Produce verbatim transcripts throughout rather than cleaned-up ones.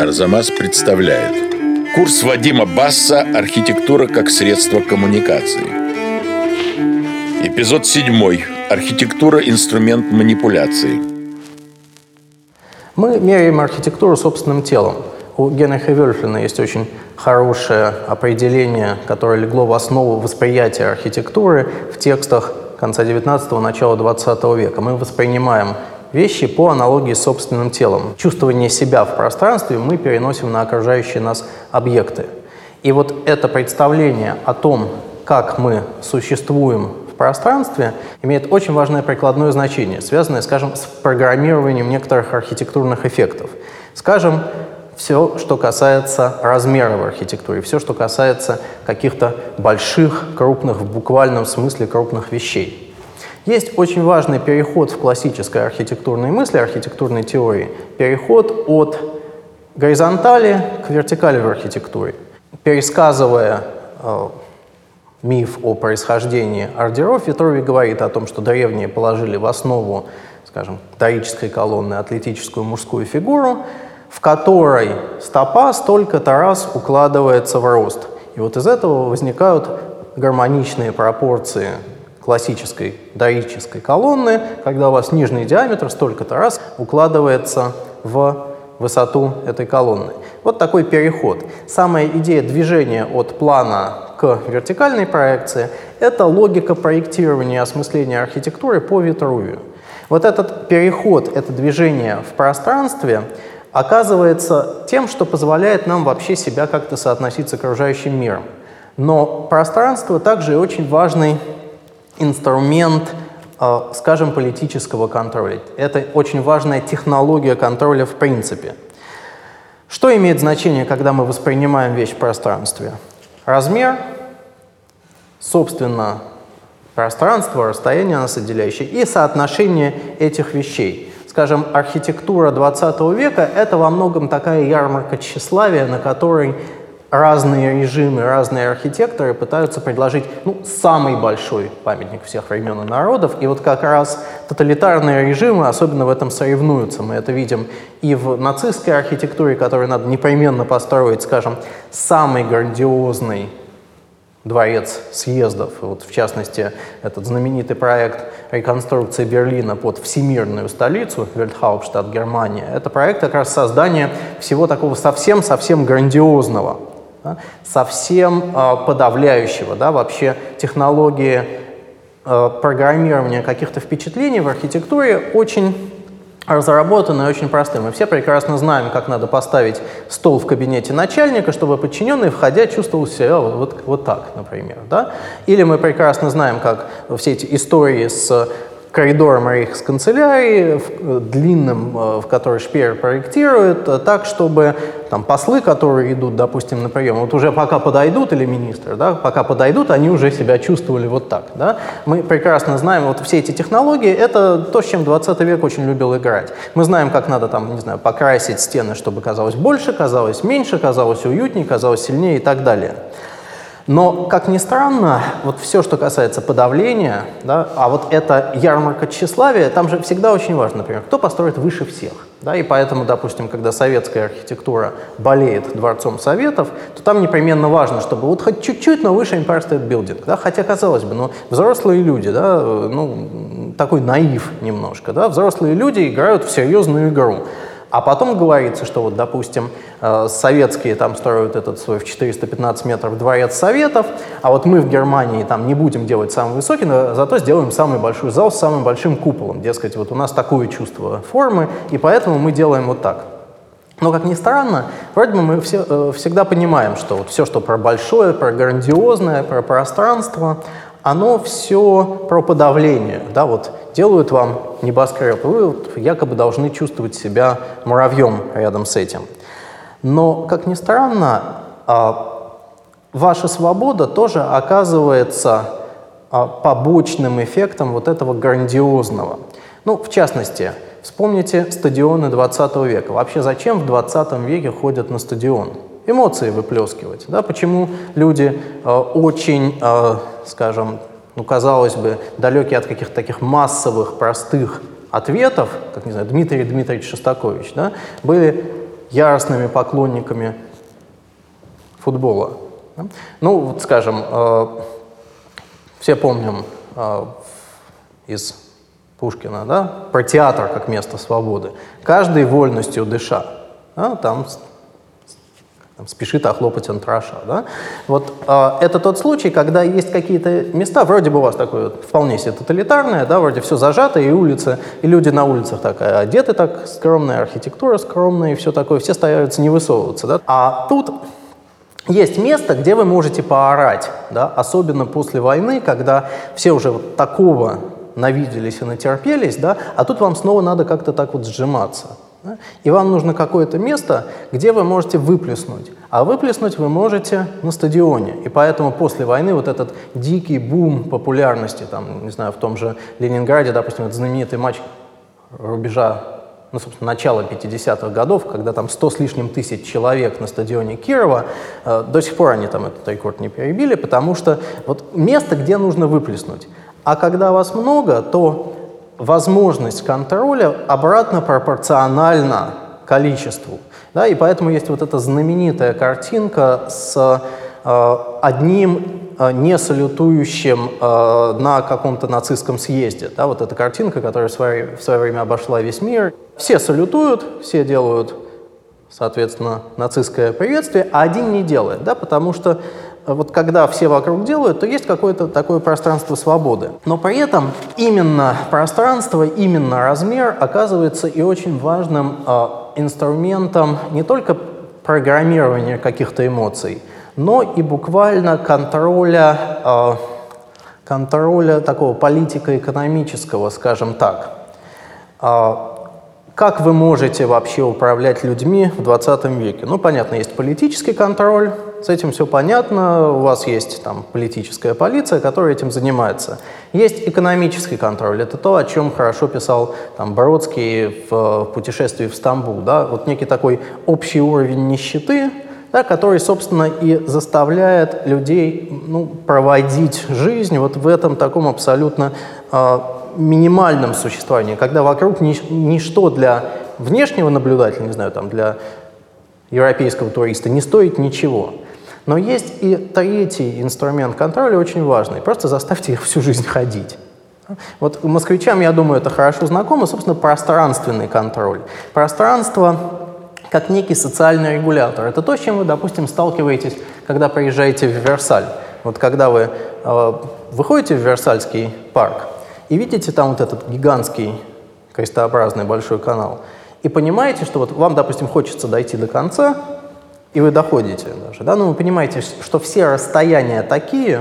Арзамас представляет курс Вадима Басса «Архитектура как средство коммуникации». Эпизод седьмой. Архитектура – инструмент манипуляции. Мы меряем архитектуру собственным телом. У Генриха Вельфлина есть очень хорошее определение, которое легло в основу восприятия архитектуры в текстах конца девятнадцатого – начала двадцатого века. Мы воспринимаем вещи по аналогии с собственным телом. Чувствование себя в пространстве мы переносим на окружающие нас объекты. И вот это представление о том, как мы существуем в пространстве, имеет очень важное прикладное значение, связанное, скажем, с программированием некоторых архитектурных эффектов. Скажем, все, что касается размера в архитектуре, все, что касается каких-то больших, крупных, в буквальном смысле крупных вещей. Есть очень важный переход в классической архитектурной мысли, архитектурной теории, переход от горизонтали к вертикали в архитектуре. Пересказывая э, миф о происхождении ордеров, Витруви говорит о том, что древние положили в основу, скажем, дорической колонны атлетическую мужскую фигуру, в которой стопа столько-то раз укладывается в рост. И вот из этого возникают гармоничные пропорции классической дорической колонны, когда у вас нижний диаметр столько-то раз укладывается в высоту этой колонны. Вот такой переход. Самая идея движения от плана к вертикальной проекции – это логика проектирования и осмысления архитектуры по Витрувию. Вот этот переход, это движение в пространстве оказывается тем, что позволяет нам вообще себя как-то соотносить с окружающим миром. Но пространство также и очень важный инструмент, э, скажем, политического контроля. Это очень важная технология контроля в принципе. Что имеет значение, когда мы воспринимаем вещь в пространстве? Размер, собственно, пространство, расстояние нас отделяющее и соотношение этих вещей. Скажем, архитектура двадцатого века – это во многом такая ярмарка тщеславия, на которой разные режимы, разные архитекторы пытаются предложить ну, самый большой памятник всех времен и народов. И вот как раз тоталитарные режимы особенно в этом соревнуются. Мы это видим и в нацистской архитектуре, которую надо непременно построить, скажем, самый грандиозный дворец съездов. Вот, в частности, этот знаменитый проект реконструкции Берлина под всемирную столицу, Вельтхауптштадт, Германия. Это проект как раз создания всего такого совсем-совсем грандиозного, да, совсем э, подавляющего. Да, вообще технологии э, программирования каких-то впечатлений в архитектуре очень разработаны и очень простые. Мы все прекрасно знаем, как надо поставить стол в кабинете начальника, чтобы подчиненный, входя, чувствовал себя вот, вот, вот так, например. Да? Или мы прекрасно знаем, как все эти истории с коридором рейхсканцелярии, длинным, в который Шпеер проектирует, так, чтобы там, послы, которые идут, допустим, на прием, вот уже пока подойдут, или министры, да, пока подойдут, они уже себя чувствовали вот так. Да? Мы прекрасно знаем, вот все эти технологии, это то, с чем двадцатый век очень любил играть. Мы знаем, как надо там, не знаю, покрасить стены, чтобы казалось больше, казалось меньше, казалось уютнее, казалось сильнее и так далее. Но, как ни странно, вот все, что касается подавления, да, а вот эта ярмарка тщеславия, там же всегда очень важно, например, кто построит выше всех. Да, и поэтому, допустим, когда советская архитектура болеет Дворцом Советов, то там непременно важно, чтобы вот хоть чуть-чуть, но выше Empire State Building. Да, хотя, казалось бы, ну, взрослые люди, да, ну, такой наив немножко, да, взрослые люди играют в серьезную игру. А потом говорится, что вот, допустим, советские там строят этот свой в четыреста пятнадцать метров дворец Советов, а вот мы в Германии там не будем делать самый высокий, но зато сделаем самый большой зал с самым большим куполом. Дескать, вот у нас такое чувство формы, и поэтому мы делаем вот так. Но, как ни странно, вроде бы мы все, э, всегда понимаем, что вот все, что про большое, про грандиозное, про пространство, оно все про подавление. Да, вот делают вам небоскреб, вы вот якобы должны чувствовать себя муравьем рядом с этим. Но, как ни странно, ваша свобода тоже оказывается побочным эффектом вот этого грандиозного. Ну, в частности, вспомните стадионы двадцатого века. Вообще, зачем в двадцатом веке ходят на стадион? Эмоции выплескивать. Да? Почему люди э, очень, э, скажем, ну, казалось бы, далекие от каких-то таких массовых, простых ответов, как, не знаю, Дмитрий Дмитриевич Шостакович, да, были яростными поклонниками футбола. Ну, вот, скажем, э, все помним э, из Пушкина, да, про театр как место свободы. Каждый вольностью дыша, да, там, там спешит охлопать антраша. Да? Вот э, это тот случай, когда есть какие-то места, вроде бы у вас такое вот, вполне себе тоталитарное, да, вроде все зажато, и улицы, и люди на улицах так одеты так скромная, архитектура скромная, и все такое, все стараются не высовываться. Да? А тут есть место, где вы можете поорать, да? Особенно после войны, когда все уже вот такого навиделись и натерпелись, да? А тут вам снова надо как-то так вот сжиматься. Да? И вам нужно какое-то место, где вы можете выплеснуть. А выплеснуть вы можете на стадионе. И поэтому после войны вот этот дикий бум популярности, там, не знаю, в том же Ленинграде, допустим, этот знаменитый матч рубежа, ну, собственно, начало пятидесятых годов, когда там сто с лишним тысяч человек на стадионе Кирова, э, до сих пор они там этот рекорд не перебили, потому что вот место, где нужно выплеснуть. А когда вас много, то возможность контроля обратно пропорциональна количеству. Да, и поэтому есть вот эта знаменитая картинка с э, одним не салютующим э, на каком-то нацистском съезде. Да, вот эта картинка, которая в свое, в свое время обошла весь мир. Все салютуют, все делают, соответственно, нацистское приветствие, а один не делает, да, потому что вот когда все вокруг делают, то есть какое-то такое пространство свободы. Но при этом именно пространство, именно размер оказывается и очень важным э, инструментом не только программирования каких-то эмоций, но и буквально контроля, э, контроля такого политико-экономического, скажем так. Э, как вы можете вообще управлять людьми в двадцатом веке? Ну, понятно, есть политический контроль, с этим все понятно, у вас есть там политическая полиция, которая этим занимается. Есть экономический контроль, это то, о чем хорошо писал там, Бродский в «Путешествии в Стамбул». Да? Вот некий такой общий уровень нищеты, да, который, собственно, и заставляет людей ну, проводить жизнь вот в этом таком абсолютно э, минимальном существовании, когда вокруг нич ничто для внешнего наблюдателя, не знаю, там, для европейского туриста не стоит ничего. Но есть и третий инструмент контроля, очень важный. Просто заставьте их всю жизнь ходить. Вот москвичам, я думаю, это хорошо знакомо, собственно, пространственный контроль. Пространство как некий социальный регулятор. Это то, с чем вы, допустим, сталкиваетесь, когда приезжаете в Версаль. Вот когда вы э, выходите в Версальский парк и видите там вот этот гигантский крестообразный большой канал, и понимаете, что вот вам, допустим, хочется дойти до конца, и вы доходите даже, да, но вы понимаете, что все расстояния такие,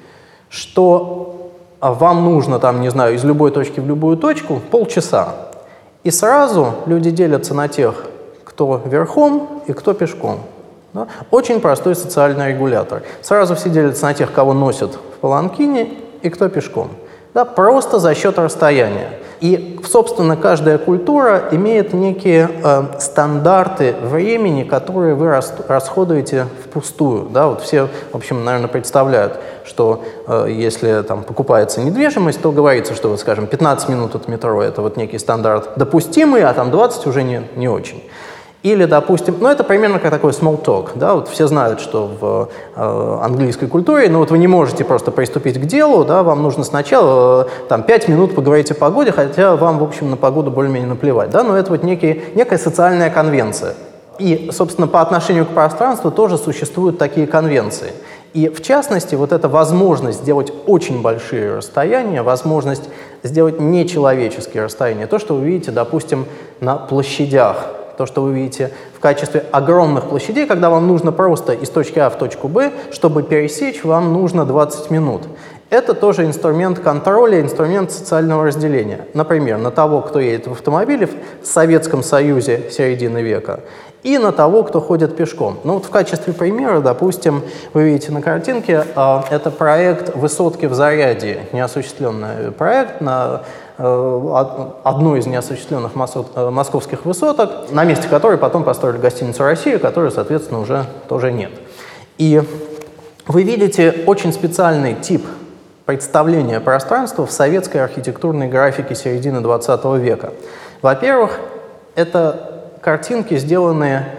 что вам нужно, там, не знаю, из любой точки в любую точку полчаса. И сразу люди делятся на тех, кто верхом и кто пешком. Да? Очень простой социальный регулятор. Сразу все делятся на тех, кого носят в паланкине, и кто пешком. Да? Просто за счет расстояния. И, собственно, каждая культура имеет некие э, стандарты времени, которые вы рас расходуете впустую. Да? Вот все, в общем, наверное, представляют, что э, если там покупается недвижимость, то говорится, что, вот, скажем, пятнадцать минут от метро – это вот некий стандарт допустимый, а там двадцать уже не, не очень. Или, допустим, ну это примерно как такой small talk, да, вот все знают, что в э, английской культуре, ну вот вы не можете просто приступить к делу, да, вам нужно сначала э, там пять минут поговорить о погоде, хотя вам, в общем, на погоду более-менее наплевать, да, но это вот некий, некая социальная конвенция. И, собственно, по отношению к пространству тоже существуют такие конвенции. И, в частности, вот эта возможность сделать очень большие расстояния, возможность сделать нечеловеческие расстояния, то, что вы видите, допустим, на площадях, то, что вы видите в качестве огромных площадей, когда вам нужно просто из точки А в точку Б, чтобы пересечь, вам нужно двадцать минут. Это тоже инструмент контроля, инструмент социального разделения. Например, на того, кто едет в автомобиле в Советском Союзе середины века, и на того, кто ходит пешком. Ну вот в качестве примера, допустим, вы видите на картинке, э, это проект «Высотки в Зарядье», неосуществленный проект на э, одной из неосуществленных масо- московских высоток, на месте которой потом построили гостиницу «Россия», которой, соответственно, уже тоже нет. И вы видите очень специальный тип представления пространства в советской архитектурной графике середины двадцатого века. Во-первых, это картинки, сделанные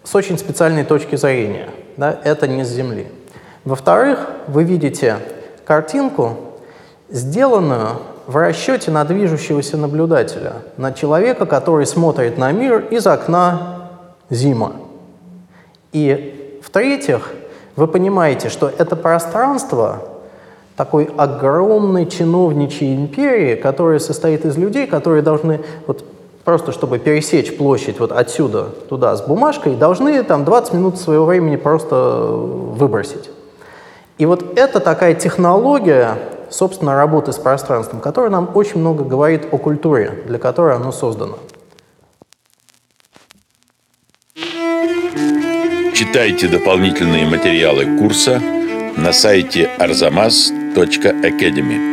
с очень специальной точки зрения. Да? Это не с Земли. Во-вторых, вы видите картинку, сделанную в расчете на движущегося наблюдателя, на человека, который смотрит на мир из окна Зима. И в-третьих, вы понимаете, что это пространство такой огромной чиновничьей империи, которая состоит из людей, которые должны, вот, просто чтобы пересечь площадь вот отсюда туда с бумажкой, должны там двадцать минут своего времени просто выбросить. И вот это такая технология, собственно, работы с пространством, которая нам очень много говорит о культуре, для которой оно создано. Читайте дополнительные материалы курса на сайте арзамас точка академи.